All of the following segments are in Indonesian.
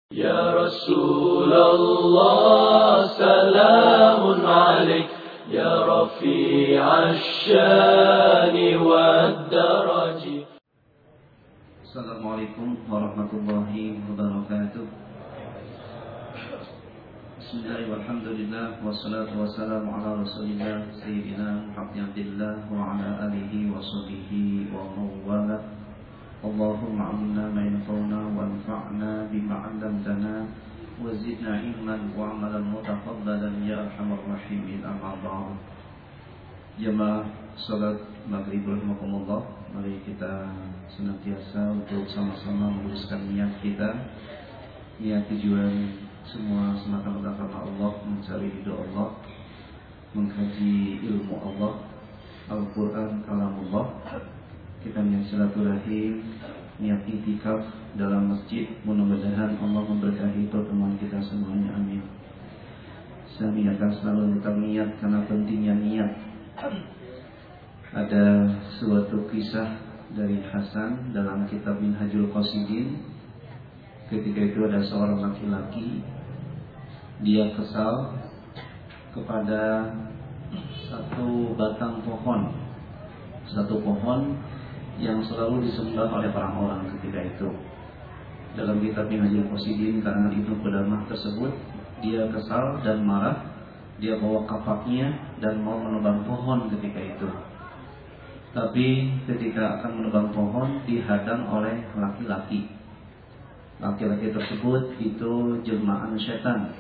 يا رسول الله سلام عليك يا رفيع الشان والدرج. السلام عليكم ورحمة الله وبركاته. بسم الله والحمد لله والصلاة والسلام على رسول الله سيدنا محمد عبد الله وعلى آله وصحبه ومن والاه. اللهم علمنا ما ينفعنا وانفعنا بما علمتنا وزدنا علما وعملا متقبلا يا أرحم الراحمين. أما بعد. Jemaah salat maghrib rahimakumullah, mari kita senantiasa untuk sama-sama meluruskan niat kita, niat tujuan semua semata-mata karena Allah, mencari ridho Allah, mengkaji ilmu Allah, Al-Quran, kalamullah. Kita niat silaturahim, niat i'tikaf dalam masjid. Mudah-mudahan Allah memberkahi pertemuan kita semuanya, amin. Saya niatkan selalu tetap niat karena pentingnya niat. Ada suatu kisah dari Hasan dalam kitab Minhajul Qasidin. Ketika itu ada seorang laki-laki, dia kesal kepada satu batang pohon, satu pohon yang selalu disembah oleh orang-orang ketika itu. Dalam kitab Minhajul Qasidin, karangan Ibnu Qudamah tersebut, dia kesal dan marah. Dia bawa kapaknya dan mau menebang pohon ketika itu. Tapi ketika akan menebang pohon, dihadang oleh laki-laki. Laki-laki tersebut itu jelmaan setan.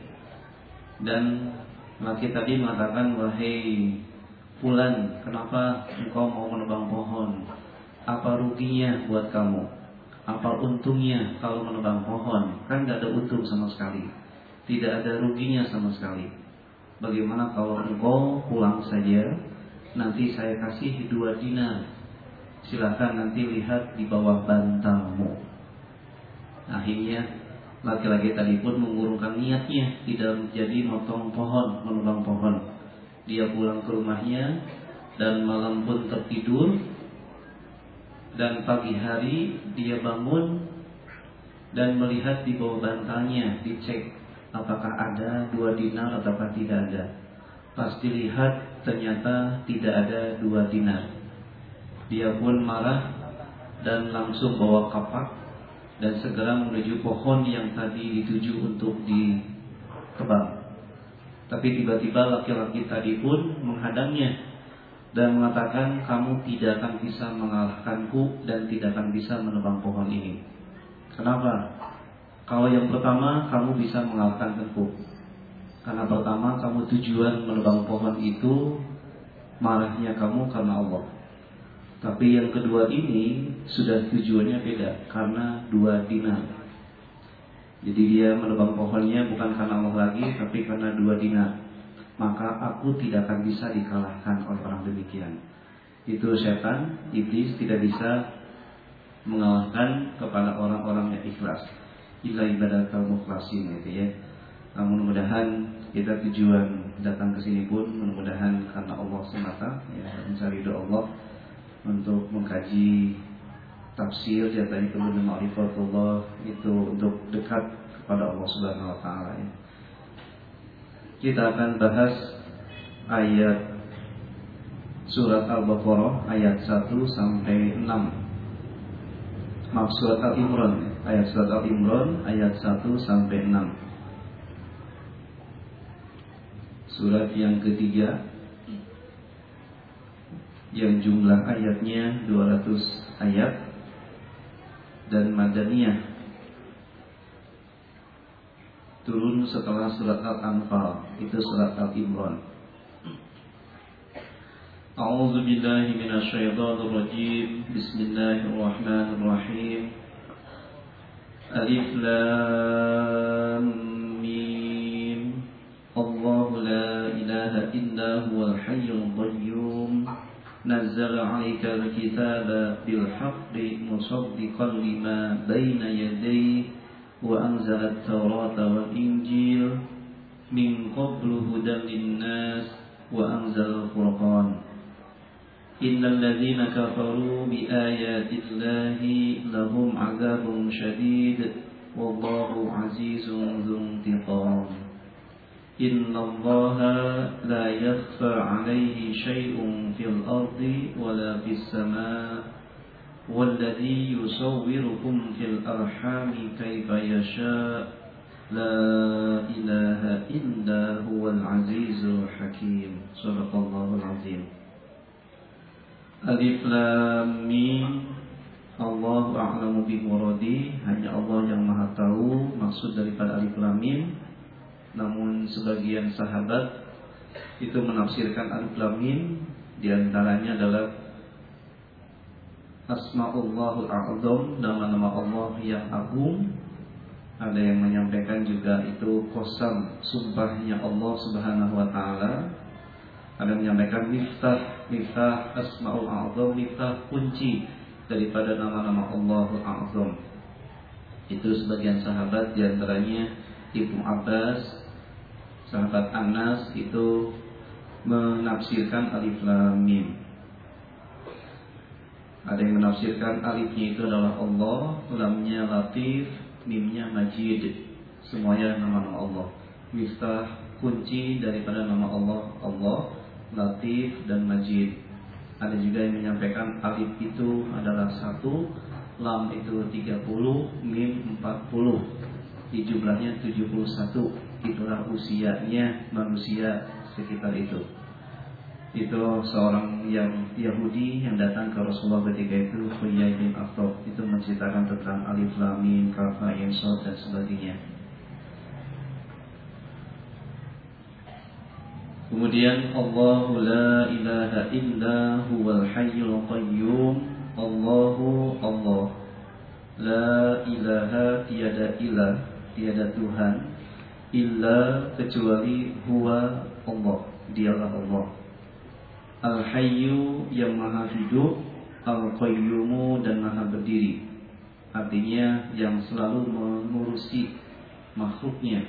Dan laki tadi mengatakan, "Wahai Fulan, kenapa engkau mau menebang pohon? Apa ruginya buat kamu? Apa untungnya kalau menebang pohon? Kan tidak ada untung sama sekali, tidak ada ruginya sama sekali. Bagaimana kalau engkau pulang saja, nanti saya kasih 2 dinar. Silakan nanti lihat di bawah bantalmu." Akhirnya laki-laki tadi pun mengurungkan niatnya, tidak jadi motong pohon, menebang pohon. Dia pulang ke rumahnya dan malam pun tertidur. Dan pagi hari dia bangun dan melihat di bawah bantalnya, dicek apakah ada 2 dinar ataukah tidak ada. Pas dilihat ternyata tidak ada 2 dinar. Dia pun marah dan langsung bawa kapak dan segera menuju pohon yang tadi dituju untuk ditebang. Tapi tiba-tiba laki-laki tadi pun menghadangnya dan mengatakan, "Kamu tidak akan bisa mengalahkanku dan tidak akan bisa menebang pohon ini." Kenapa? Kalau yang pertama kamu bisa mengalahkanku, karena pertama kamu tujuan menebang pohon itu, marahnya kamu karena Allah. Tapi yang kedua ini sudah tujuannya beda, karena 2 dinar. Jadi dia menebang pohonnya bukan karena Allah lagi, tapi karena 2 dinar. Maka aku tidak akan bisa dikalahkan oleh orang demikian. Itu setan, iblis tidak bisa mengalahkan kepada orang-orang yang ikhlas. Illa ibadakal mukhlasin, gitu ya. Namun mudah-mudahan kita tujuan datang ke sini pun mudah-mudahan karena Allah semata, ya, mencari ridho Allah, untuk mengkaji tafsir jatah itu ma'rifatullah, itu untuk dekat kepada Allah Subhanahu wa taala, ya. Kita akan bahas ayat surat Al-Baqarah ayat 1 sampai 6. Surat Al-Imran, ayat surat Al-Imran ayat 1 sampai 6. Surat yang ketiga yang jumlah ayatnya 200 ayat dan madaniyah, turun setelah surat Al-Anfal, itu surat Al-Imran. A'udzu billahi minasyaitonir rajim. Bismillahirrahmanirrahim. Alif Lam Mim. Allahu la ilaha illa huwal hayyul qayyum. Nazzala 'alaikal kitaba bil haqqi musaddiqan lima baina yadayhi wa anzala at-taurata wal injil min qablu hudan lin-nas wa anzala al-furqan. Innal ladzina kafaru bi ayati llahi lahum 'adzabun syadid wallahu azizun dzuntiqam. Innallaha la yakhfa 'alaihi syai'un fil ardi wala fis sama'. Walladzi yusawwirukum fil arhami kaifa yasha'. La ilaha illa huwal azizul hakim. Shadaqallahul azim. Alif Lam Mim. Allahu a'lamu bi muradi. Hanya Allah yang Maha tahu maksud daripada Alif Lam Mim. Namun sebagian sahabat itu menafsirkan Alif Lam Mim di antaranya adalah Asma'ullahul A'zam, nama-nama Allah yang agung. Ada yang menyampaikan juga itu qasam, sumpahnya Allah Subhanahu wa taala. Ada yang menyampaikan miftah Asma'ul A'zam, miftah kunci daripada nama-nama Allahul A'zam. Itu sebagian sahabat, di antaranya Ibnu Abbas, sahabat Anas, itu menafsirkan Alif Lam Mim. Ada yang menafsirkan alifnya itu adalah Allah, lamnya Latif, mimnya Majid. Semuanya nama-nama Allah. Miftah, kunci daripada nama Allah, Allah, Latif dan Majid. Ada juga yang menyampaikan alif itu adalah 1, lam itu 30, mim 40. Di jumlahnya 71. Itulah usianya manusia sekitar itu. Itu seorang yang Yahudi yang datang ke Rasulullah ketika itu, Huyai bin Akhtab, itu menceritakan tentang Alif Lam Mim, Kaf, Ain, Shad dan sebagainya. Kemudian Allahu la ilaha illa huwal hayyul qayyum. Allahu Allah, la ilaha tiada ilah, tiada Tuhan, illa kecuali huwa Allah, dialah Allah. Al-Hayyu yang maha hidup, Al-Qayyumu dan maha berdiri. Artinya yang selalu mengurusi makhluknya.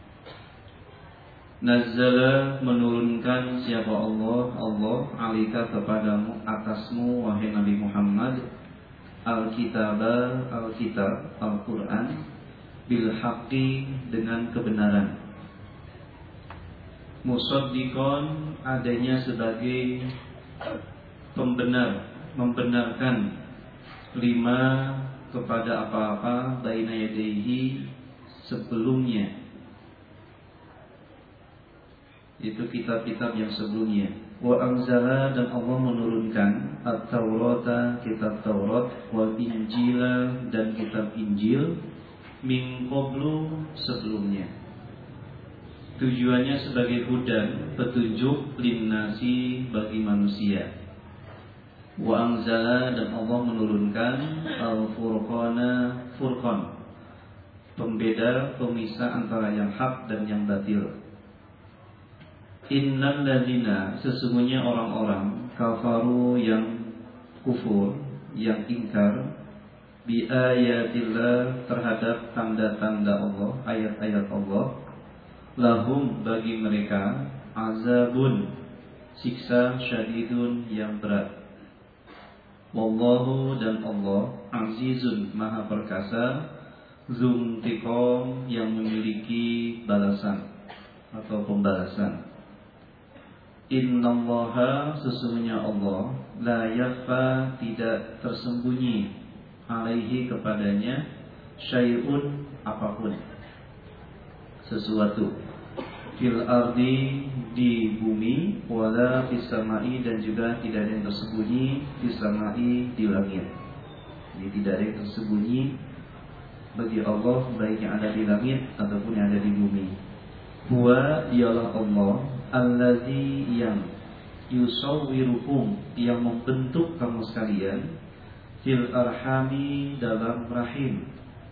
Nazzala menurunkan siapa Allah, Allah alika kepadamu, atasmu wahai Nabi Muhammad, Al-Kitaba, Al-Kitab, Al-Quran, bil haqqi dengan kebenaran. Musaddiqan adanya sebagai pembenar, membenarkan lima kepada apa-apa baina yadayhi sebelumnya. Itu kitab-kitab yang sebelumnya. Wa anzala dan Allah menurunkan at-Taurata, kitab Taurat, wa Injila dan kitab Injil min qablu sebelumnya. Tujuannya sebagai hudan, petunjuk linnasi bagi manusia. Wa anzala dan Allah menurunkan al-Furqana, Furqan, pembeda, pemisah antara yang hak dan yang batil. Innal ladzina, sesungguhnya orang-orang kafaru yang kufur, yang ingkar, bi ayatillah terhadap tanda-tanda Allah, ayat-ayat Allah, lahum bagi mereka azabun, siksa syadidun yang berat. Wallahu dan Allah azizun maha perkasa, dzuntiqam yang memiliki balasan atau pembalasan. Innallaha sesungguhnya Allah, la yakhfa tidak tersembunyi, alaihi kepadanya, syai'un apapun, sesuatu, fil ardi di bumi, wala fis samai dan juga tidak ada yang tersembunyi, fis samai di langit. Jadi tidak ada yang tersembunyi bagi Allah, baik yang ada di langit ataupun yang ada di bumi. Huwa ialah Allah, allazi yang yusawwirukum yang membentuk kamu sekalian, fil arhami dalam rahim,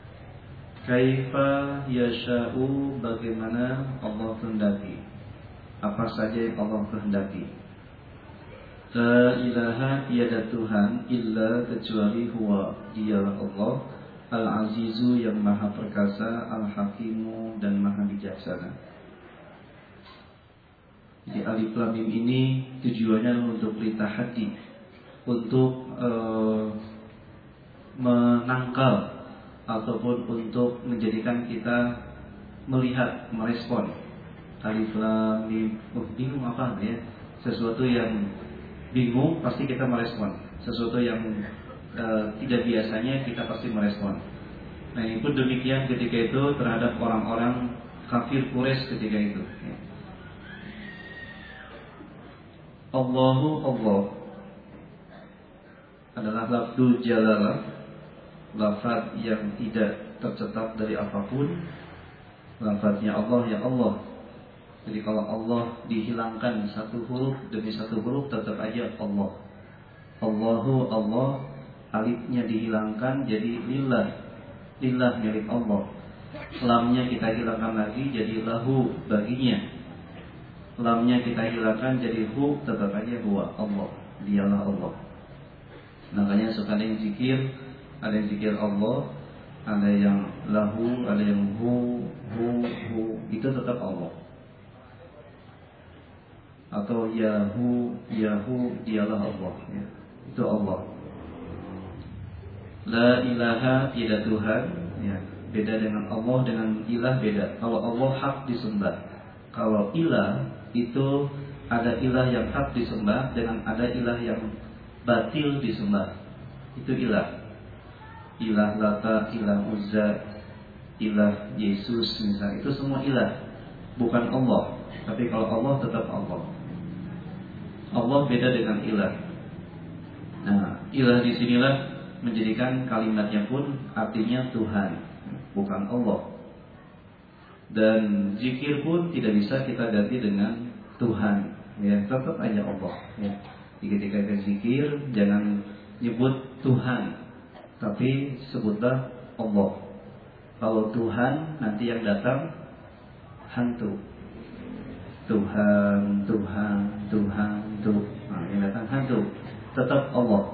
kaifa yasha'u bagaimana Allah kehendaki, apa saja yang Allah kehendaki. La ilaha tiada Tuhan illa kecuali huwa dialah Allah, al-azizu yang maha perkasa, al-hakimu dan maha bijaksana. Jadi Alif Lam Mim ini tujuannya untuk litahaddi, untuk menangkal ataupun untuk menjadikan kita melihat, merespon. Alif lam mim, bingung apa ya? Sesuatu yang bingung pasti kita merespon. Sesuatu yang tidak biasanya kita pasti merespon. Nah, itu demikian ketika itu terhadap orang-orang kafir Quraisy ketika itu. Allahu Allah adalah lafzul jalalah, lafaz yang tidak tercetak dari apapun. Lafaznya Allah ya Allah. Jadi kalau Allah dihilangkan satu huruf demi satu huruf tetap aja Allah. Allahu Allah, alifnya dihilangkan jadi lillah. Lillah milik Allah. Lamnya kita hilangkan lagi jadi lahu baginya. Lamnya kita hilangkan jadi hu, tetap aja huwa Allah. Dialah Allah. Makanya suka ada yang zikir, ada yang zikir Allah, ada yang lahu, ada yang hu, itu tetap Allah. Atau yahu, dialah Allah ya. Itu Allah. La ilaha, tidak Tuhan ya. Beda dengan Allah, dengan ilah beda. Kalau Allah hak disembah. Kalau ilah itu ada ilah yang hak disembah dengan ada ilah yang batil disembah. Itu ilah. Ilah Lata, ilah Uzza, ilah Yesus misalnya, itu semua ilah, bukan Allah. Tapi kalau Allah tetap Allah. Allah beda dengan ilah. Nah, ilah disinilah menjadikan kalimatnya pun artinya Tuhan, bukan Allah. Dan zikir pun tidak bisa kita ganti dengan Tuhan, ya tetap aja Allah. Ya. Ketika kita zikir jangan nyebut Tuhan, tapi sebutlah Allah. Kalau Tuhan nanti yang datang hantu. Tuhan. Nah, yang datang hantu. Tetap Allah.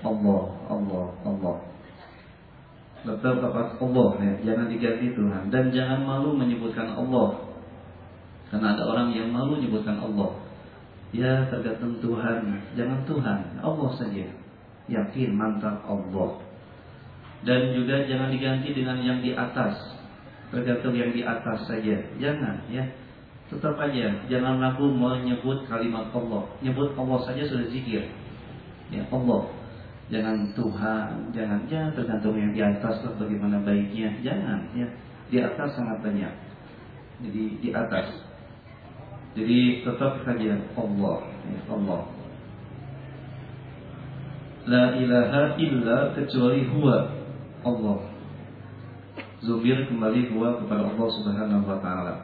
Tetap lafaz Allah ya. Jangan diganti Tuhan. Dan jangan malu menyebutkan Allah. Karena ada orang yang malu menyebutkan Allah. Ya tergantung Tuhan. Jangan Tuhan, Allah saja. Yakin, mantap Allah. Dan juga jangan diganti dengan yang di atas. Tergantung yang di atas saja. Jangan ya. Tetap aja. Jangan ragu menyebut kalimat Allah. Nyebut Allah saja sudah zikir. Ya Allah. Jangan Tuhan. Jangan tergantung yang di atas lah bagaimana baiknya. Jangan ya. Di atas sangat banyak. Jadi di atas. Jadi tetap saja Allah ya, Allah. La ilaha illa kecuali huwa Allah. Zubir kembali huwa kepada Allah Subhanahu wa taala.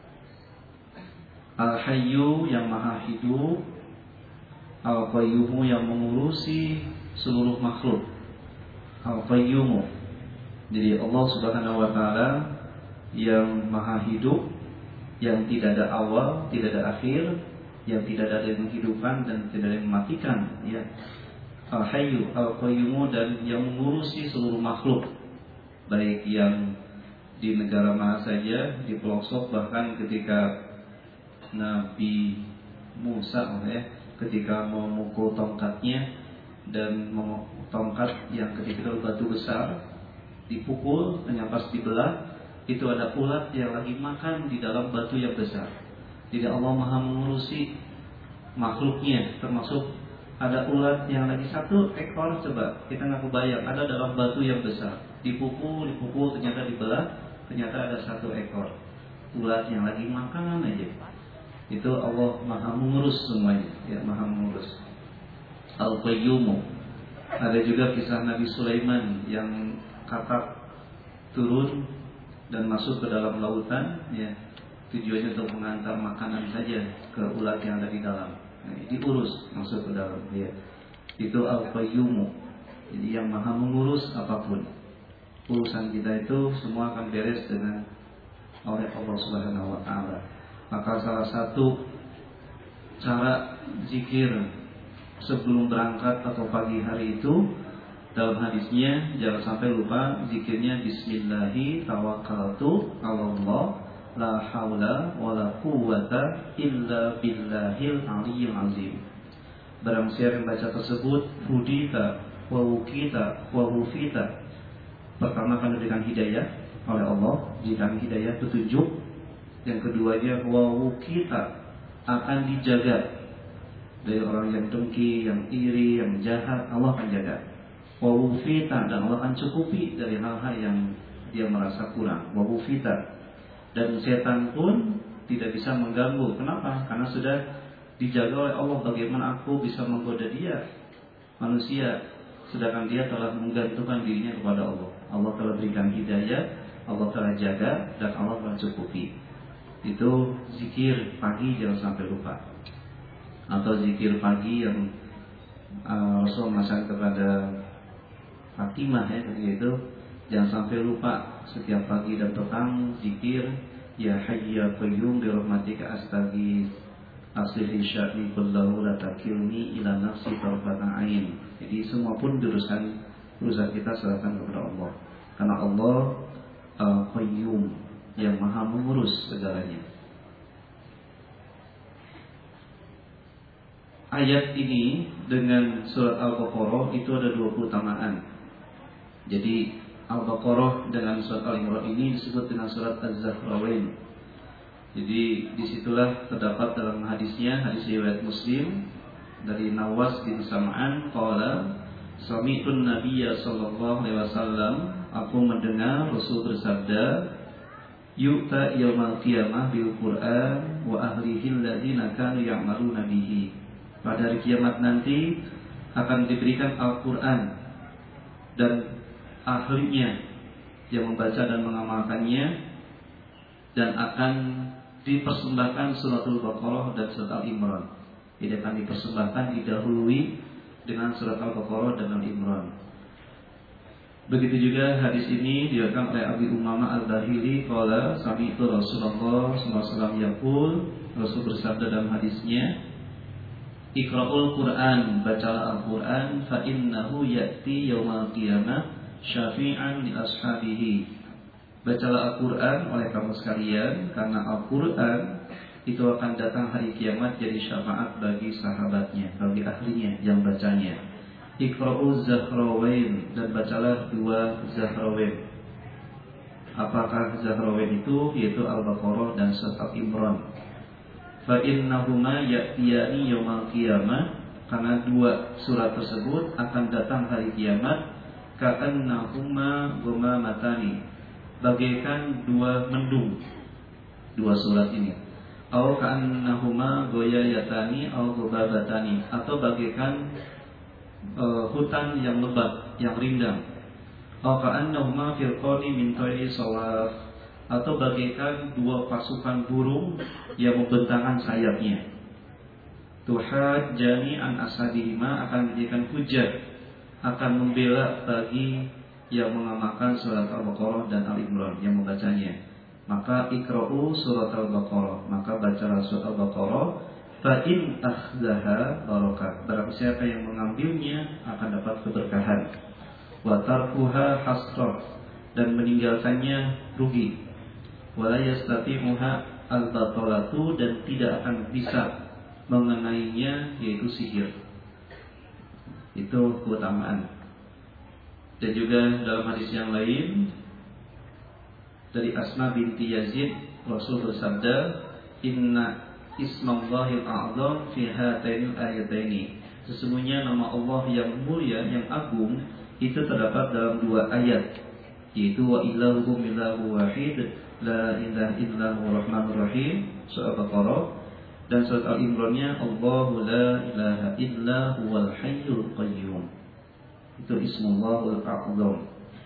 Al-Hayyu yang maha hidup, Al-Qayyumu yang mengurusi seluruh makhluk. Al-Qayyumu. Jadi Allah Subhanahu wa taala yang maha hidup, yang tidak ada awal, tidak ada akhir, yang tidak ada yang menghidupkan dan tidak ada yang mematikan ya. Al-Hayyu, Al-Qayyumu, dan yang mengurusi seluruh makhluk, baik yang di negara mana saja, di pelosok, bahkan ketika Nabi Musa ya, ketika memukul tongkatnya dan tongkat yang ketika itu batu besar dipukul, hanya pas dibelah itu ada ulat yang lagi makan di dalam batu yang besar. Jadi Allah maha mengurusi makhluknya, termasuk ada ulat yang lagi satu ekor, coba kita nggak kebayang, ada dalam batu yang besar, dipukul ternyata dibelah, ternyata ada satu ekor ulat yang lagi makan aja. Itu Allah maha mengurus semuanya ya, maha mengurus. Al-Qayyumu. Ada juga kisah Nabi Sulaiman yang katak turun dan masuk ke dalam lautan ya, tujuannya untuk mengantar makanan saja ke ulat yang ada di dalam. Nah, diurus masuk ke dalam ya. Itu Al-Qayyumu. Jadi yang maha mengurus apapun. Urusan kita itu semua akan beres dengan oleh Allah Subhanahu wa taala. Maka salah satu cara zikir sebelum berangkat atau pagi hari itu, dalam hadisnya jangan sampai lupa zikirnya Bismillahi tawakkaltu 'alallah la haula wala quwwata illa billahil aliyyil azim. Barang siapa yang baca tersebut, hudita wa wukita wa hufita, Pertama akan diberikan hidayah oleh Allah, diberikan hidayah petunjuk. Yang keduanya kita akan dijaga dari orang yang dengki, yang iri, yang jahat. Allah akan jaga. Wawufita, dan Allah akan cukupi dari hal-hal yang dia merasa kurang. Wawufita, dan setan pun tidak bisa mengganggu. Kenapa? Karena sudah dijaga oleh Allah. Bagaimana aku bisa menggoda dia, manusia, sedangkan dia telah menggantungkan dirinya kepada Allah. Allah telah berikan hidayah, Allah telah jaga, dan Allah telah cukupi. Itu zikir pagi, jangan sampai lupa. Atau zikir pagi yang Rasul masakan kepada Fatimah ya, ketika itu jangan sampai lupa setiap pagi dan petang zikir ya hayy ya qayyum bi rahmatika astaghits aslih sya'ni kullahu la takilni ila nafsi tarfata ain. Jadi semua pun urusan kita serahkan kepada Allah. Karena Allah Qayyum, yang maha mengurus segalanya. Ayat ini dengan surat Al-Baqarah itu ada dua keutamaan. Jadi Al-Baqarah dengan surat Al-Imran ini disebut dengan surat Az-Zahrawain. Jadi disitulah terdapat dalam hadisnya, hadis riwayat Muslim dari Nawas bin Sam'an qala sami'tun nabiyya sallallahu alaihi wasallam, aku mendengar Rasul bersabda, yu'ta yaumal qiyamah bil Qur'an wa ahlihi alladziina kanu ya'maluna bihi. Pada hari kiamat nanti akan diberikan Al-Qur'an dan ahlinya yang membaca dan mengamalkannya, dan akan dipersembahkan suratul Baqarah dan surat Al-Imran. Jadi akan dipersembahkan, didahului dengan surat Al-Baqarah dan Al-Imran. Begitu juga hadis ini diriwayatkan oleh Abi Umamah Al-Bahili qala sami'tu Rasulullah sallallahu alaihi wasallam yaqul, Rasul bersabda dalam hadisnya, Iqra'ul Qur'an, bacalah Al-Qur'an, fa innahu ya'ti yaumal qiyamah syafi'an li ashabihi. Bacalah Al-Qur'an oleh kamu sekalian, karena Al-Qur'an itu akan datang hari kiamat jadi syafaat bagi sahabatnya, bagi ahlinya yang bacanya. Iqra'uz Zahrawain, dan bacalah dua Zahrawain. Apakah Zahrawain itu? Yaitu Al-Baqarah dan surat Al-Imran. Fa innahuma ya'tiyani yaumal qiyamah, karena dua surat tersebut akan datang hari kiamat, ka'annahuma ghumamatani, bagaikan dua mendung, dua surat ini. Au ka'annahuma goyayatani au ghubabatani, atau bagaikan hutan yang lebat, yang rindang. Au ka'annahuma firqani min tayri sawaf, atau bagaikan dua pasukan burung yang membentangkan sayapnya. Tuhajjani an asadihima, akan menjadikan hujah, akan membela bagi yang mengamalkan surat Al-Baqarah dan Al-Imran, yang membacanya. Maka ikra'u surat Al-Baqarah, maka bacalah surat Al-Baqarah. Fa in akhzaha barakah, barang siapa yang mengambilnya akan dapat keberkahan. Wa tarkuha hasrah, dan meninggalkannya rugi. Wala yastati'uha al-batalatu, dan tidak akan bisa mengenainya, yaitu sihir. Itu keutamaan. Dan juga dalam hadis yang lain dari Asma binti Yazid, Rasul bersabda, inna ismallahil a'zam fi hatainil ayataini, sesungguhnya nama Allah yang mulia, yang agung, itu terdapat dalam dua ayat, yaitu wa ilahukum ilahu wahid la ilaha illahu rahmanur rahim, surat Al-Baqarah, dan surat Al-Imrannya Allahu la ilaha illa huwal hayyul qayyum. Itu ismullahul a'zam.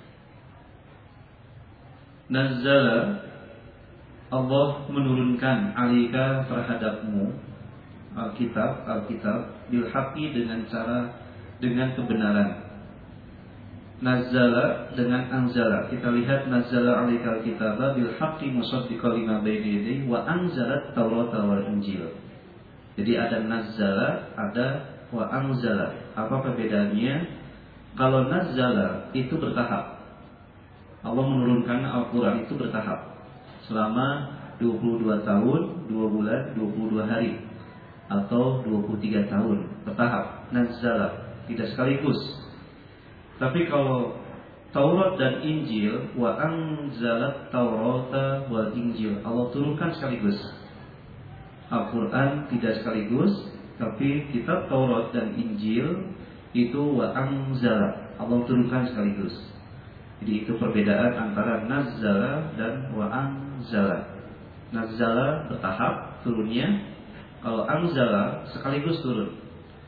Nazzala, Allah menurunkan alika terhadapmu Alkitab bil haqqi, dengan kebenaran. Nazzala dengan anzala. Kita lihat nazzala alikal kitaba bil haqqi musaddiqan lima baina yadayhi wa anzalat Taurata wal Injil. Jadi ada nazzala, ada wa anzala. Apa perbedaannya? Kalau nazzala itu bertahap. Allah menurunkan Al-Qur'an itu bertahap. Selama 22 tahun, 2 bulan, 22 hari, atau 23 tahun, bertahap. Nazzala, tidak sekaligus. Tapi kalau Taurat dan Injil, wa anzalat Taurata wal Injil. Allah turunkan sekaligus. Al-Quran tidak sekaligus, tapi kitab Taurat dan Injil itu wa anzala, Allah turunkan sekaligus. Jadi itu perbedaan antara nazzala dan wa anzala. Nazzala bertahap turunnya, kalau anzala sekaligus turun.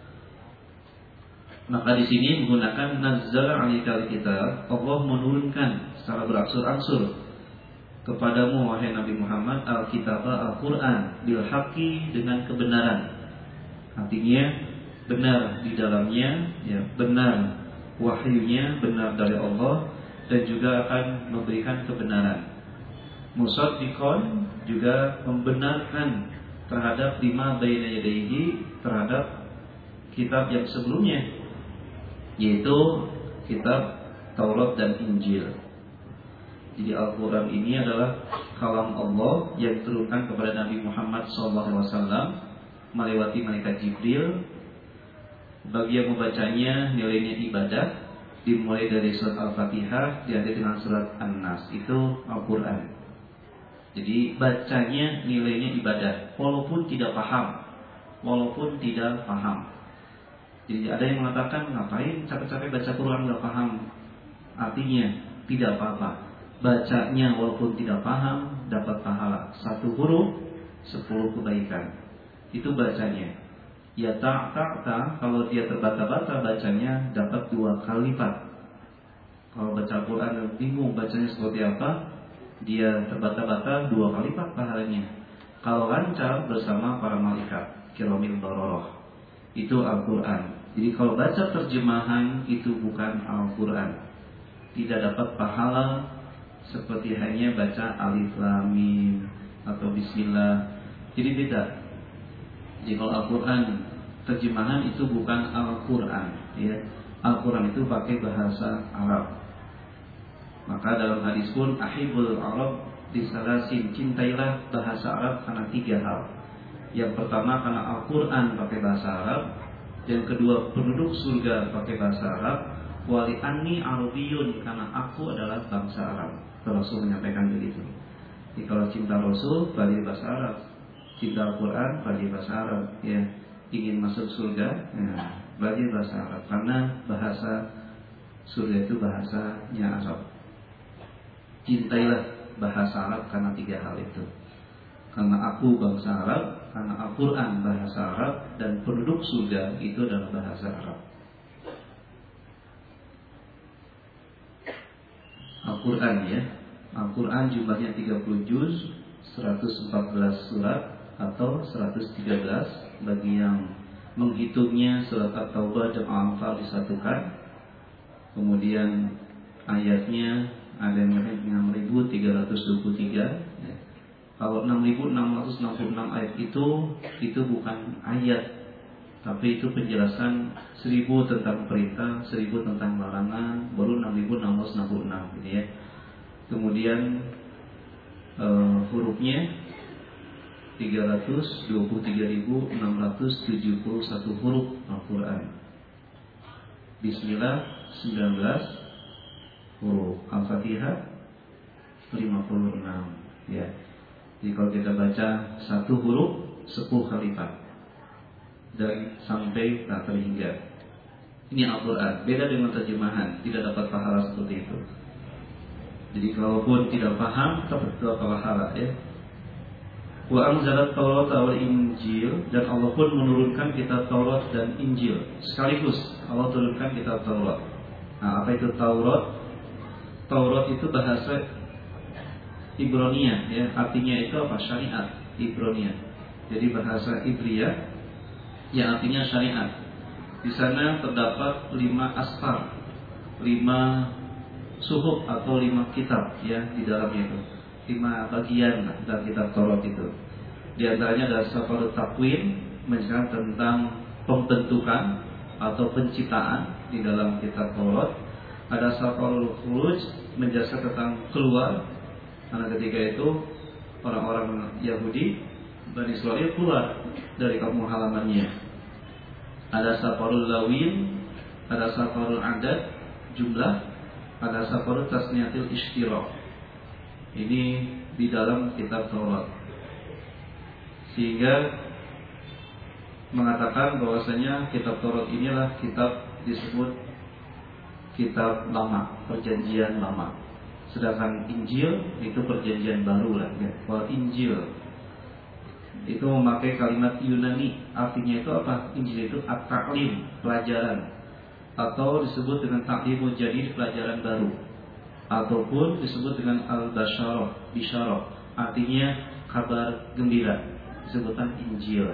Maka di sini menggunakan nazzala 'alaikal kitab, Allah menurunkan secara berangsur-angsur kepadamu wahai Nabi Muhammad al-kitab Al-Qur'an bil haqqi, dengan kebenaran. Artinya benar di dalamnya, ya, benar wahyunya, benar dari Allah, dan juga akan memberikan kebenaran. Musaddiqan, juga membenarkan terhadap lima baina yadayhi, terhadap kitab yang sebelumnya, yaitu kitab Taurat dan Injil. Jadi Al-Quran ini adalah kalam Allah yang turunkan kepada Nabi Muhammad SAW melewati malaikat Jibril. Bagi yang membacanya nilainya ibadah, dimulai dari surat Al-Fatihah diakhiri dengan surat An-Nas. Itu Al-Quran. Jadi bacanya nilainya ibadah, walaupun tidak paham, Jadi ada yang mengatakan, ngapain capek-capek baca Quran nggak paham artinya? Tidak apa-apa. Bacanya walaupun tidak paham dapat pahala. 1 huruf 10 kebaikan. Itu bacanya. Ya ta, kalau dia terbata-bata bacanya dapat 2 kali lipat. Kalau baca Quran bingung bacanya seperti apa, dia terbata-bata 2 kali lipat pahalanya. Kalau lancar bersama para malaikat kiramil bararah. Itu Al-Quran. Jadi kalau baca terjemahan itu bukan Al-Quran, tidak dapat pahala seperti hanya baca Alif Lam Mim atau Bismillah. Jadi beda. Jadi kalau Al-Quran terjemahan itu bukan Al-Quran, ya. Al-Quran itu pakai bahasa Arab. Maka dalam hadis pun ahibul Arab disalasin, cintailah bahasa Arab karena 3 hal. Yang pertama karena Al-Quran pakai bahasa Arab, yang kedua penduduk surga pakai bahasa Arab, wali anni Arabiyun, karena aku adalah bangsa Arab. Rasul menyampaikan begitu. Jadi kalau cinta Rasul belajar bahasa Arab, cinta Al-Quran belajar bahasa Arab, ya. Ingin masuk surga, ya, belajar bahasa Arab, karena bahasa surga itu bahasanya Arab. Cintailah bahasa Arab karena 3 hal itu. Karena aku bangsa Arab, karena Al-Quran bahasa Arab, dan penduduk surga itu adalah bahasa Arab. Al-Quran, ya. Al-Quran jumlahnya 30 juz, 114 surat atau 113 bagi yang menghitungnya surat At-Taubah dan Al-Anfal disatukan. Kemudian ayatnya ada yang 6.323, ya. Kalau 6.666 ayat itu bukan ayat, tapi itu penjelasan 1.000 tentang perintah, 1.000 tentang larangan, baru 6.666 gitu, ya. Kemudian hurufnya 323.671 huruf Al-Quran. Bismillah 19 huruf, Al-Fatihah 56, ya. Jadi kalau kita baca 1 huruf 10 kali lipat dari sampai tak terhingga. Ini Al-Quran. Beda dengan terjemahan, tidak dapat pahala seperti itu. Jadi kalaupun tidak paham dapat pahala, ya. Wa anzalat Taurat wal Injil, dan Allah pun menurunkan kitab Taurat dan Injil sekaligus. Allah turunkan kitab Taurat. Nah, apa itu Taurat? Taurat itu bahasa Ibrania, ya, artinya itu apa? Syariat Ibrania. Jadi bahasa Ibriyah yang artinya syariat. Di sana terdapat 5 asfar, 5 suhuf atau 5 kitab, ya, di dalamnya itu 5 bagian dalam kitab Taurat itu. Di antaranya ada Safarut Takwin, menjelaskan tentang pembentukan atau penciptaan di dalam kitab Taurat. Ada Safarul Khuruj, menjelaskan tentang keluar, karena ketika itu orang-orang Yahudi Bani Israil keluar dari kampung halamannya. Ada Safarul Lawin, ada Safarul Adad, jumlah. ada safaru tasniyatil ishtiraq. Ini di dalam kitab Taurat. Sehingga mengatakan bahwasanya kitab Taurat inilah kitab disebut kitab lama, perjanjian lama. Sedangkan Injil itu perjanjian baru lah ya. Kalau Injil itu memakai kalimat Yunani, artinya itu apa? Injil itu at-ta'lim, pelajaran, atau disebut dengan ta'limul jadid, pelajaran baru, ataupun disebut dengan al-basyarah, bisyarah, artinya kabar gembira, disebutkan Injil.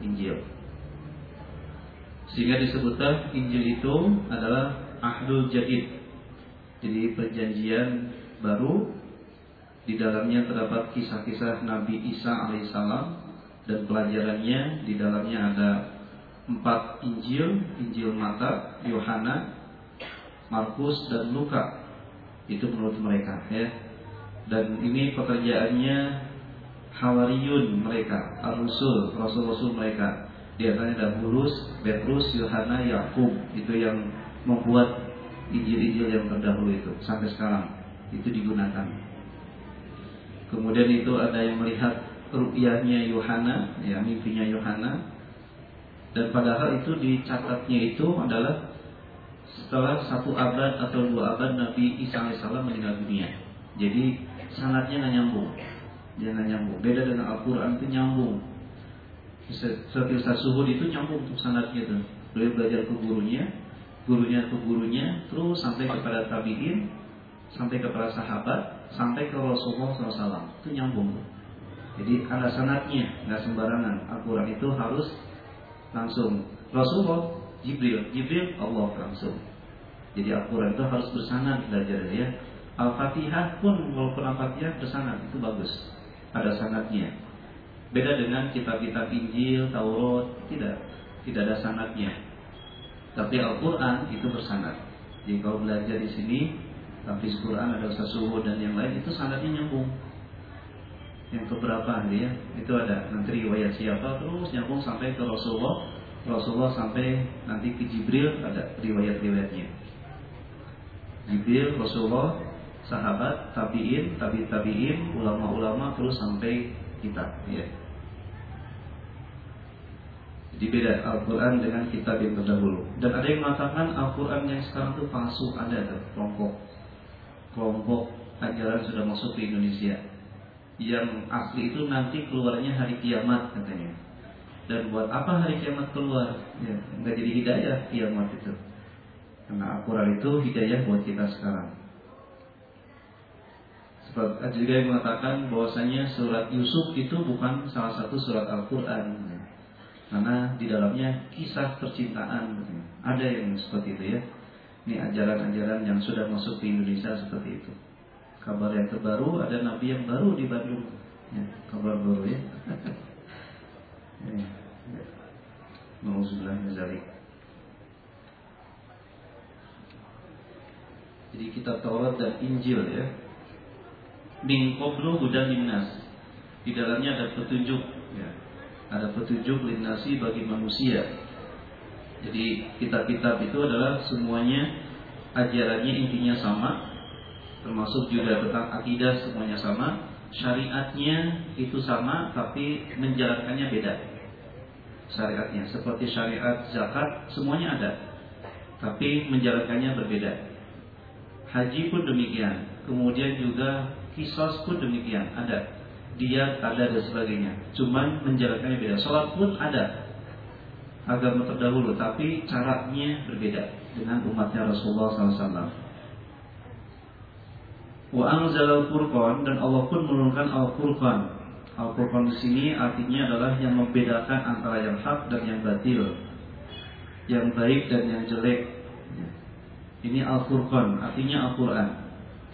Sehingga disebutkan Injil itu adalah ahdul jadid, jadi perjanjian baru. Di dalamnya terdapat kisah-kisah Nabi Isa alaihissalam, dan pelajarannya di dalamnya ada 4 Injil: Injil Mata, Yohana, Markus, dan Luka. Itu menurut mereka ya. Dan ini pekerjaannya Hawariyun mereka, ar-rusul, rasul-rasul mereka. Di antaranya ada Bulus, Petrus, Yohana, Yakub. Itu yang membuat Injil-Injil yang terdahulu itu sampai sekarang itu digunakan. Kemudian itu ada yang melihat ru'yahnya Yohana, ya, mimpinya Yohana. Dan padahal itu dicatatnya itu adalah setelah 1 abad atau 2 abad Nabi Isa alaihissalam meninggal dunia. Jadi sanadnya nggak nyambung. Dia nggak nyambung. Beda dengan Al-Quran itu nyambung. Seperti Ustaz Suhud itu nyambung untuk sanadnya itu. Beliau belajar ke gurunya ke gurunya, terus sampai kepada tabi'in, sampai kepada sahabat, sampai ke Rasulullah SAW. Itu nyambung. Jadi ada sanadnya, nggak sembarangan. Al-Quran itu harus langsung. Rasulullah, Jibril, Allah langsung. Jadi Al-Quran itu harus bersanad belajar ya. Al-Fatihah pun walaupun Al-Fatihah bersanad, itu bagus. Ada sanadnya. Beda dengan kitab-kitab Injil, Taurat, tidak ada sanadnya. Tapi Al-Quran itu bersanad. Jadi kalau belajar di sini, Hafiz Quran, ada Ustaz Suhud dan yang lain, itu sanadnya nyambung. Yang keberapa ya? Itu ada nanti riwayat siapa, terus nyambung sampai ke Rasulullah sampai nanti ke Jibril, ada riwayat-riwayatnya. Jibril, Rasulullah, sahabat, tabi'in, ulama-ulama, terus sampai kita ya. Jadi beda Al-Quran dengan kitab yang terdahulu. Dan ada yang mengatakan Al-Quran yang sekarang itu palsu. Ada kelompok ajaran sudah masuk ke Indonesia. Yang asli itu nanti keluarnya hari kiamat katanya. Dan buat apa hari kiamat keluar? Ya, nggak jadi hidayah kiamat itu. Karena Al-Quran itu hidayah buat kita sekarang. Sebab ada juga yang mengatakan bahwasanya surat Yusuf itu bukan salah satu surat Al-Quran. Karena di dalamnya kisah percintaan. Ada yang seperti itu ya. Ini ajaran-ajaran yang sudah masuk ke Indonesia seperti itu. Kabar yang terbaru, ada nabi yang baru di Bandung ya, kabar baru ya. Nauzubillah min dzalik. Jadi kitab Taurat dan Injil ya. Min qablu hudan linnas. Di dalamnya ada petunjuk ya. Ada petunjuk linnasi bagi manusia. Jadi kitab-kitab itu adalah semuanya ajarannya intinya sama, termasuk juga tentang akidah semuanya sama, syariatnya itu sama, tapi menjalankannya beda. Syariatnya seperti syariat zakat semuanya ada, tapi menjalankannya berbeda. Haji pun demikian, kemudian juga qisas pun demikian, ada. Dia ada dan sebagainya. Cuman menjalankannya beda. Salat pun ada. Agama terdahulu, tapi caranya berbeda dengan umatnya Rasulullah SAW. Wa anzalal furqan, dan Allah pun menurunkan Al-Furqan. Al-Furqan di sini artinya adalah yang membedakan antara yang hak dan yang batil, yang baik dan yang jelek. Ini Al-Furqan, artinya Al-Quran.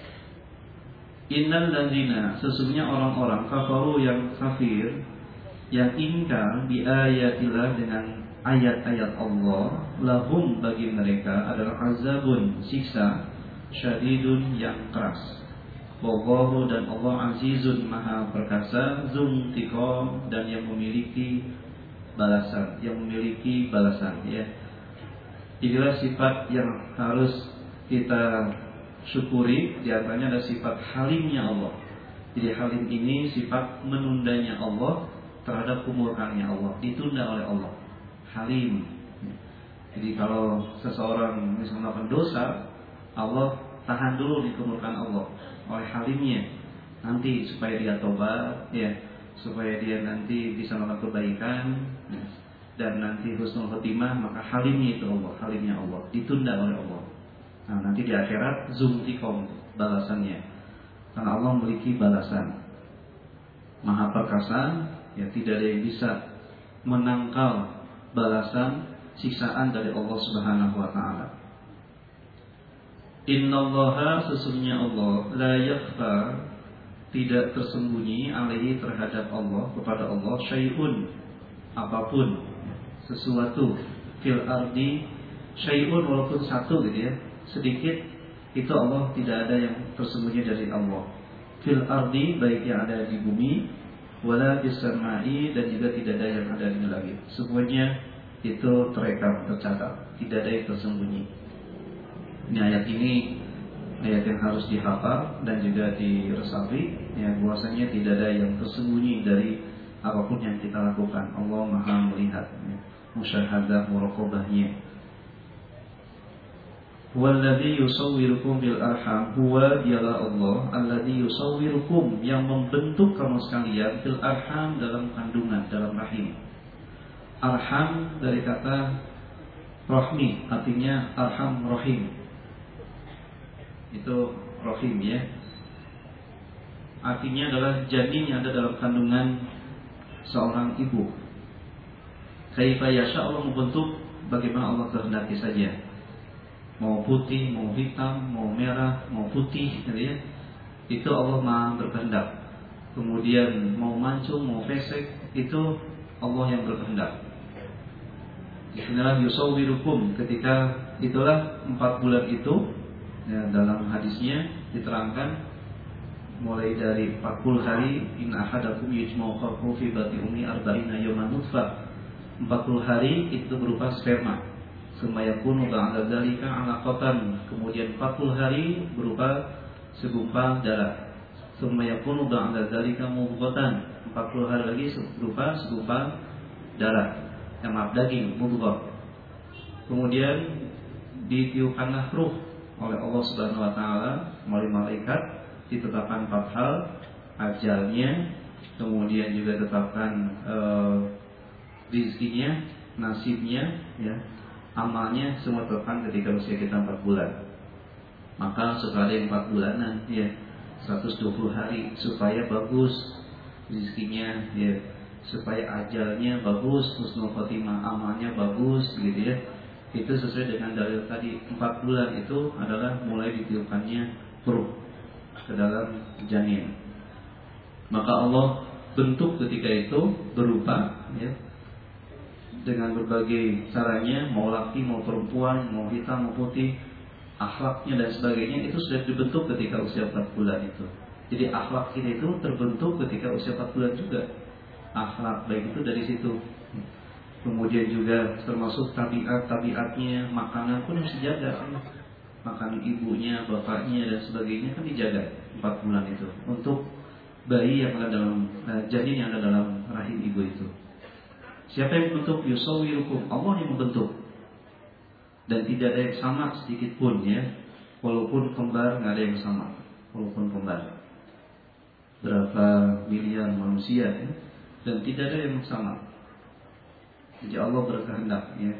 Innal ladzina, sesungguhnya orang-orang kafaru yang kafir, yang ingkar bi ayatillah dengan ayat-ayat Allah, lahum bagi mereka adalah azabun, siksa, syadidun yang keras. Wallahu, dan Allah azizun, maha perkasa, zum tiqam, dan yang memiliki balasan, ya. Inilah sifat yang harus kita syukuri, di antaranya ada sifat halimnya Allah. Jadi halim ini sifat menundanya Allah terhadap kemurkaannya Allah, ditunda oleh Allah. Halim. Jadi kalau seseorang misalnya melakukan dosa, Allah tahan dulu di kemurkaan Allah oleh halimnya. Nanti supaya dia tobat, ya, supaya dia nanti bisa melakukan kebaikan, ya, dan nanti husnul khotimah, maka halimnya itu Allah, halimnya Allah, ditunda oleh Allah. Nah, nanti di akhirat zumtikom balasannya, karena Allah memiliki balasan maha perkasa, ya, tidak ada yang bisa menangkal balasan siksaan dari Allah Subhanahu wa taala. Innallaha, sesungguhnya Allah, la yakhfa, tidak tersembunyi, alaihi, terhadap Allah, kepada Allah, syai'un, apapun, sesuatu, fil ardi, syai'un, walaupun satu gitu ya, sedikit, itu Allah tidak ada yang tersembunyi dari Allah. Fil ardi, baik yang ada di bumi, wala bis samai, dan juga tidak ada yang ada di langit. Semuanya itu terekam, tercatat, tidak ada yang tersembunyi. Ini ayat yang harus dihafal dan juga diresapi, ya, bahwasanya tidak ada yang tersembunyi dari apapun yang kita lakukan. Allah Maha melihat, ya, musyahadah muraqabahnya. Huwallazi yusawwirukum bil arham, huwa, dialah Allah, allazi yusawwirukum, yang membentuk kamu sekalian, bil arham, dalam kandungan, dalam rahim. Arham dari kata rahmi, artinya arham rahim. Itu rahim, ya. Artinya adalah janin yang ada dalam kandungan seorang ibu. Kaifa yasha, Allah membentuk bagaimana Allah kehendaki saja. Mau putih, mau hitam, mau merah, mau putih, gitu ya. Itu Allah Maha berkehendak. Kemudian mau mancung, mau pesek, itu Allah yang berkehendak. Inilah yusawwirukum, ketika itulah 4 bulan itu, ya, dalam hadisnya diterangkan mulai dari 40 hari, in ahadakum yujma'u khalquhu fi batni ummi 40 yawman nutfah. 40 hari itu berupa sperma. Summa yakunu ba'da dzalika 'alaqatan. Kemudian 40 hari berupa segumpal darah. Summa yakunu ba'da dzalika mudghatan. 40 hari lagi berupa segumpal darah, daging, mudghah. Kemudian ditiupkanlah ruh oleh Allah Subhanahu wa taala melalui malaikat, ditetapkan 4 hal, ajalnya, kemudian juga tetapkan rezekinya, nasibnya, ya, amalnya, semua tetapkan ketika usia kita 4 bulan. Maka setelah yang 4 bulanan, ya, 120 hari, supaya bagus rezekinya, ya, supaya ajalnya bagus, husnul khotimah, amalnya bagus, gitu ya. Itu sesuai dengan dalil tadi. 4 bulan itu adalah mulai ditiupkannya ruh ke dalam janin. Maka Allah bentuk ketika itu berupa, ya, dengan berbagai caranya, mau laki, mau perempuan, mau hitam, mau putih, akhlaknya dan sebagainya, itu sudah dibentuk ketika usia 4 bulan itu. Jadi akhlak kita itu terbentuk ketika usia 4 bulan juga. Akhlak baik itu dari situ. Kemudian juga termasuk tabiatnya, makanan pun harus dijaga. Makanan ibunya, bapaknya dan sebagainya kan dijaga 4 bulan itu. Untuk bayi yang ada dalam janin yang ada dalam rahim ibu itu. Siapa yang membentuk? Yusawwirukum, Allah yang membentuk. Dan tidak ada yang sama sedikit pun, ya. Walaupun kembar nggak ada yang sama. Walaupun kembar berapa miliar manusia, ya, dan tidak ada yang sama. Jadi Allah berkehendak, ya.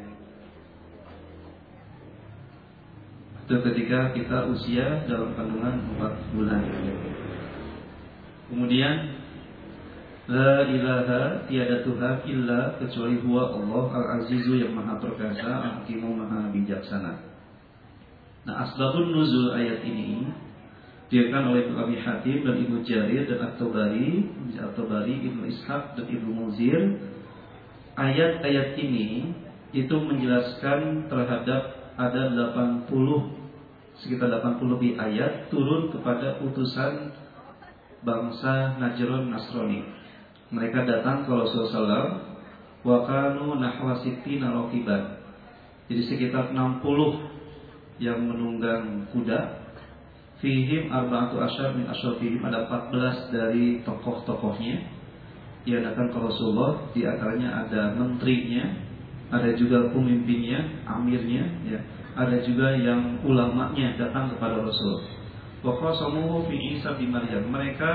Itu ketika kita usia dalam kandungan 4 bulan. Kemudian la ilaha, tiada Tuhan illa kecuali huwa Allah al-azizu, yang maha perkasa, al-hakimu, maha bijaksana. Nah, asbabun nuzul ayat ini diriwayatkan oleh Abi Hatim dan Ibnu Jarir dan At-Tabari, Ibnu Ishaq dan Ibnu Munzir. Ayat-ayat ini itu menjelaskan terhadap ada sekitar 80 lebih ayat turun kepada utusan bangsa Najran Nasrani. Mereka datang ke Rasulullah SAW, wa kanu nahwa sittina raqiban. Jadi sekitar 60 yang menunggang kuda, fihim arba'atu asyar min asyrafihim, ada 14 dari tokoh-tokohnya yang datang ke Rasulullah. Di antaranya ada menterinya, ada juga pemimpinnya, amirnya, ya. Ada juga yang ulamanya datang kepada Rasul. Wa qasamuhu fi Isa bin Maryam. Mereka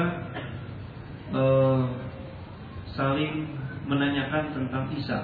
saling menanyakan tentang Isa.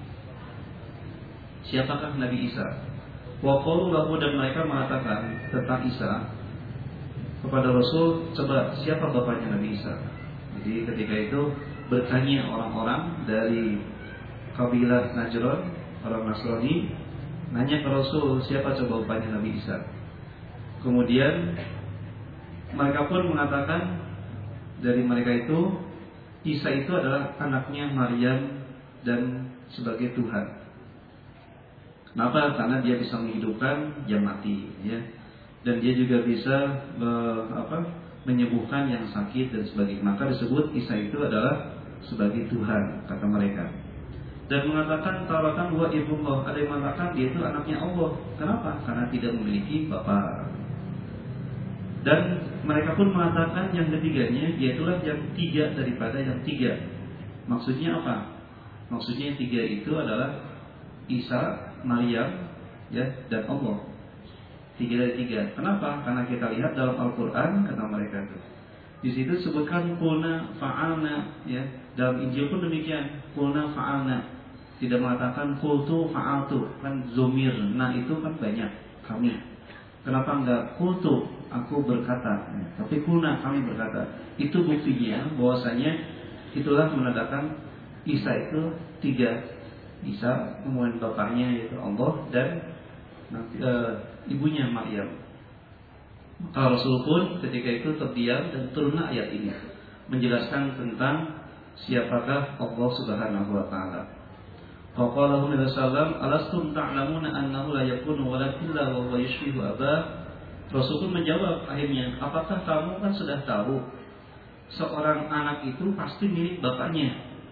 Siapakah Nabi Isa? Wa qalu lahu, dan mereka mengatakan tentang Isa kepada Rasul, coba siapa bapaknya Nabi Isa? Jadi ketika itu bertanya orang-orang dari kabilah Najran, orang Nasrani, nanya ke Rasul, siapa coba bapaknya Nabi Isa? Kemudian mereka pun mengatakan dari mereka itu, Isa itu adalah anaknya Maryam dan sebagai Tuhan. Kenapa? Karena dia bisa menghidupkan yang mati, ya. Dan dia juga bisa menyembuhkan yang sakit dan sebagainya. Maka disebut Isa itu adalah sebagai Tuhan, kata mereka. Dan mengatakan taratan wa ibnullah, ada yang mengatakan dia itu anaknya Allah. Kenapa? Karena tidak memiliki bapa. Dan mereka pun mengatakan yang ketiganya, yaitulah yang tiga daripada yang tiga. Maksudnya apa? Maksudnya yang tiga itu adalah Isa, Maryam, ya, dan Allah. Tiga dari tiga. Kenapa? Karena kita lihat dalam Al-Quran, kata mereka itu, di situ sebutkan qulna fa'alna, ya. Dalam Injil pun demikian, qulna fa'alna. Tidak mengatakan qultu fa'altu, kan zomir, nah itu kan banyak, kami. Kenapa enggak qultu, aku berkata, tapi qulna, kami berkata. Itu buktinya bahwasanya itulah menandakan Isa itu tiga. Isa, kemudian bapaknya yaitu Allah, dan ibunya Maryam. Maka Rasul pun ketika itu terdiam dan turunlah ayat ini menjelaskan tentang siapakah Allah Subhanahu wa taala. Faqala Nabi sallallahu alastum ta'lamuna annahu la yakunu waladun illa wa huwa yushbihu abah. Rasul pun menjawab akhirnya, apakah kamu kan sudah tahu seorang anak itu pasti mirip bapaknya?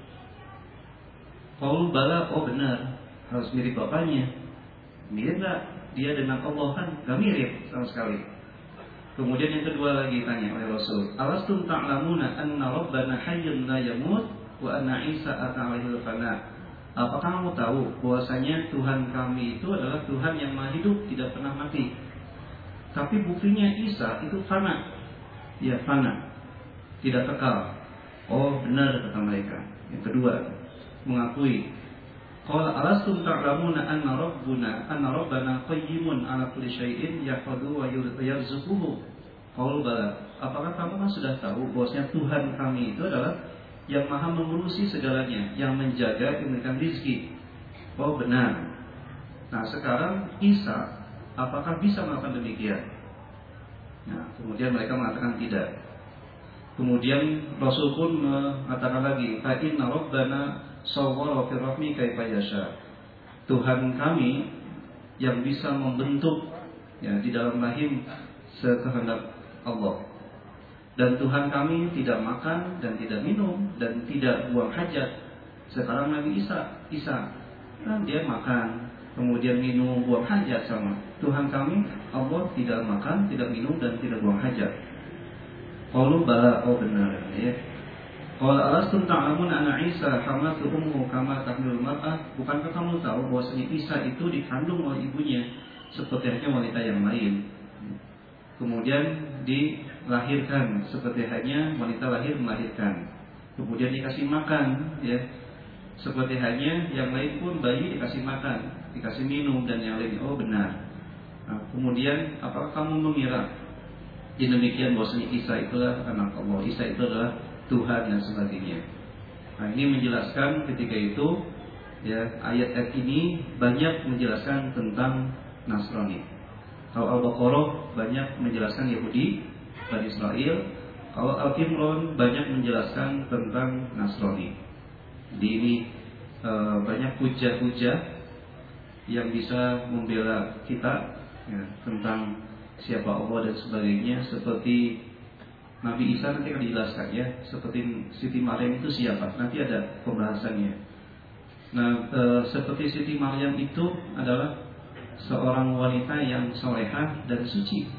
Qalu bala, oh benar, harus mirip bapaknya. Mirip enggak dia dengan Allah? Kan enggak mirip sama sekali. Kemudian yang kedua lagi tanya oleh Rasul, alastum ta'lamuna anna rabbana hayyun la yamut wa anna Isa ata alaihil fana. Apakah kamu tahu bahwasanya Tuhan kami itu adalah Tuhan yang maha hidup, tidak pernah mati? Tapi buktinya Isa itu fana. Ya, fana, tidak kekal. Oh benar, kata mereka. Yang kedua, mengakui, qala alastum ta'lamuna anna rabbana qayyimun ala kulli syai'in yaqadu wa yarzuquhu. Qaul bala. Apakah kamu kan sudah tahu bahwasanya Tuhan kami itu adalah yang maha mengurusi segalanya, yang menjaga, yang memberikan rezeki? Oh benar. Nah sekarang Isa apakah bisa melakukan demikian? Nah kemudian mereka mengatakan tidak. Kemudian Rasul pun mengatakan lagi, fa inna rabbana sawwara fi rahmi kaifa yasha. Tuhan kami yang bisa membentuk, ya, di dalam rahim sekehendak Allah. Dan Tuhan kami tidak makan dan tidak minum dan tidak buang hajat. Sekarang Nabi Isa kan dia makan, kemudian minum, buang hajat sama. Tuhan kami Allah tidak makan, tidak minum dan tidak buang hajat. Qalu bala, oh benar, ya. Qala alastum ta'lamuna anna Isa hamalatu ummuhu kama tahmilul mar'ah. Bukankah kamu tahu bahwasanya Isa itu dikandung oleh ibunya seperti halnya wanita yang lain. Kemudian dilahirkan seperti halnya wanita lahir melahirkan. Kemudian dikasih makan, ya. Seperti halnya yang lain pun bayi dikasih makan, dikasih minum dan yang lain. Oh benar. Nah, kemudian apakah kamu mengira demikian bahwasanya Isa itulah anak Allah, Isa itu adalah Tuhan dan sebagainya. Nah ini menjelaskan ketika itu, ya, ayat-ayat ini banyak menjelaskan tentang Nasrani. Kalau Al-Baqarah banyak menjelaskan Yahudi dan Israel. Kalau Al-Imran banyak menjelaskan tentang Nasrani. Jadi ini banyak hujah-hujah yang bisa membela kita, ya, tentang siapa Allah dan sebagainya. Seperti Nabi Isa nanti akan dijelaskan, ya, seperti Siti Maryam itu siapa, nanti ada pembahasannya. Nah, seperti Siti Maryam itu adalah seorang wanita yang salehah dan suci,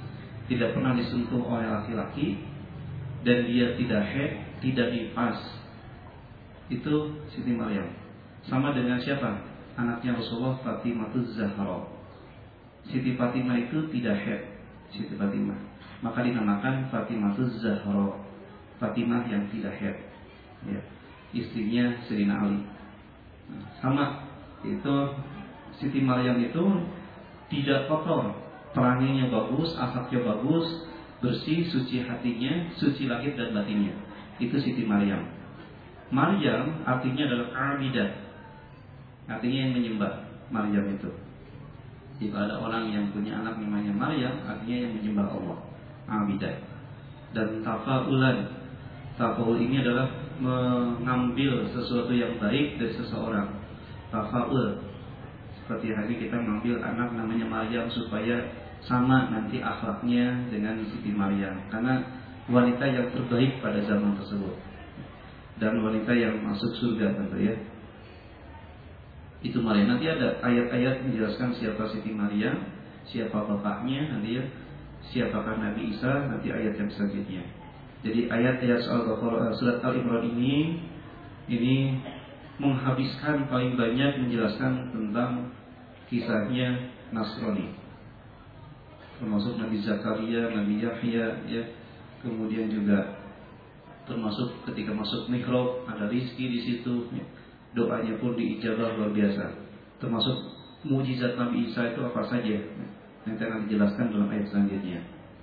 tidak pernah disentuh oleh laki-laki, dan dia tidak haid, tidak nifas. Itu Siti Maryam. Sama dengan siapa? Anaknya Rasulullah, Fatimahuz Zahra. Siti Fatimah itu tidak haid, Siti Fatimah, maka dinamakan Fatimahuz Zahra, Fatimah yang tidak haid, ya. Istrinya Sayyidina Ali. Sama, itu Siti Maryam itu tidak kotor, peranginya bagus, akhlaknya bagus, bersih, suci hatinya, suci lahir dan batinnya. Itu Siti Maryam. Maryam artinya adalah abidah, artinya yang menyembah. Maryam itu, jika ada orang yang punya anak namanya Maryam, artinya yang menyembah Allah, abidah. Dan tafaulan, tafaul ini adalah mengambil sesuatu yang baik dari seseorang. Tafaul, seperti hari kita mengambil anak namanya Maryam supaya sama nanti akhlaknya dengan Siti Maryam, karena wanita yang terbaik pada zaman tersebut dan wanita yang masuk surga tentu ya. Itu Maryam. Nanti ada ayat-ayat menjelaskan siapa Siti Maryam, siapa bapaknya nanti ya, siapakah Nabi Isa, nanti ayat yang selanjutnya. Jadi ayat-ayat surat Al-Imran ini menghabiskan paling banyak menjelaskan tentang kisahnya Nasrani, termasuk Nabi Zakaria, Nabi Yahya, ya. Kemudian juga termasuk ketika masuk mihrab ada rizki di situ, ya. Doanya pun diijabah luar biasa. Termasuk mukjizat Nabi Isa itu apa saja, nanti akan dijelaskan dalam ayat selanjutnya.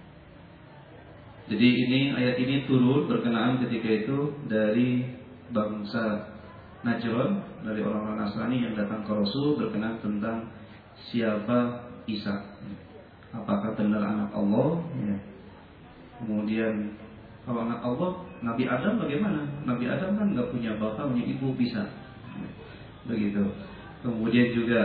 Jadi ayat ini turun berkenaan ketika itu dari bangsa Najran, dari orang-orang Nasrani yang datang ke Rasul berkenaan tentang siapa Isa, apakah benar anak Allah, ya. Kemudian kalau anak Allah, Nabi Adam bagaimana? Nabi Adam kan nggak punya bapak, punya ibu, bisa begitu. Kemudian juga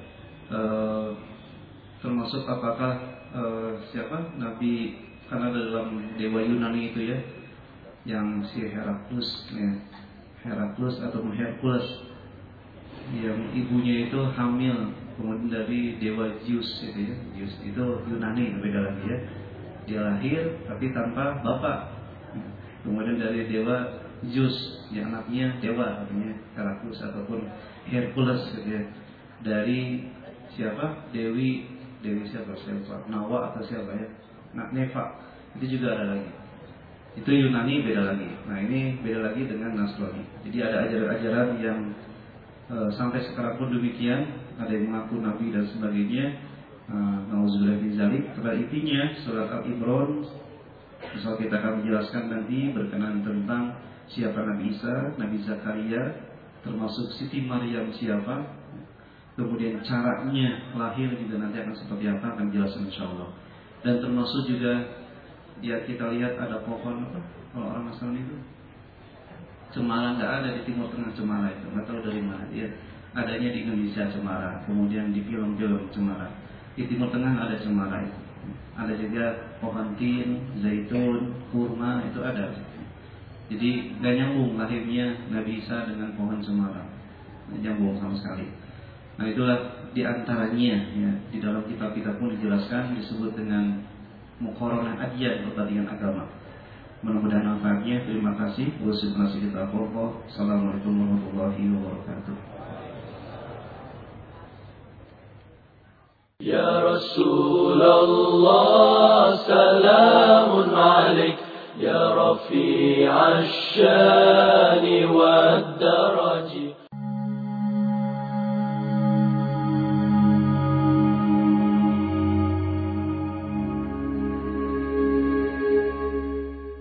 termasuk apakah siapa Nabi, karena dalam dewa Yunani itu ya, yang si Heraklus, ya, Heraklus atau Hercules, yang ibunya itu hamil, kemudian dari dewa Zeus itu ya. Zeus itu Yunani, beda lagi ya. Dia lahir tapi tanpa bapak. Kemudian dari dewa Zeus, yang anaknya dewa, artinya Heraklus ataupun Hercules gitu ya. Dari siapa? Dewi siapa? Nawa atau siapa ya? Neva, itu juga ada lagi. Itu Yunani beda lagi. Nah ini beda lagi dengan Nasrani. Jadi ada ajaran-ajaran yang sampai sekarang pun demikian. Ada yang mengaku Nabi dan sebagainya. Nauzubillah min dzalik. Pada intinya surat Al-Imran, misal kita akan menjelaskan nanti berkenaan tentang siapa Nabi Isa, Nabi Zakaria, termasuk Siti Maryam siapa, kemudian caranya lahir juga nanti akan seperti apa, akan jelaskan insyaallah. Dan termasuk juga ya kita lihat ada pohon apa, kalau orang Nasrani itu cemara, nggak ada di Timur Tengah cemara itu, nggak tahu dari mana ya. Adanya di Indonesia cemara, kemudian di film-film cemara. Di Timur Tengah ada cemara itu. Ada juga pohon tin, zaitun, kurma, itu ada. Jadi nggak nyambung lahirnya Nabi Isa dengan pohon cemara, nggak nyambung sama sekali. Nah itulah diantaranya ya, di dalam kitab-kitab pun dijelaskan, disebut dengan muqaranah adyan, perbandingan agama. Mudah-mudahan manfaatnya. Terima kasih. Assalamualaikum warahmatullahi wabarakatuh. Ya Rasulullah, salamun alaik, ya rafi'ash shani wad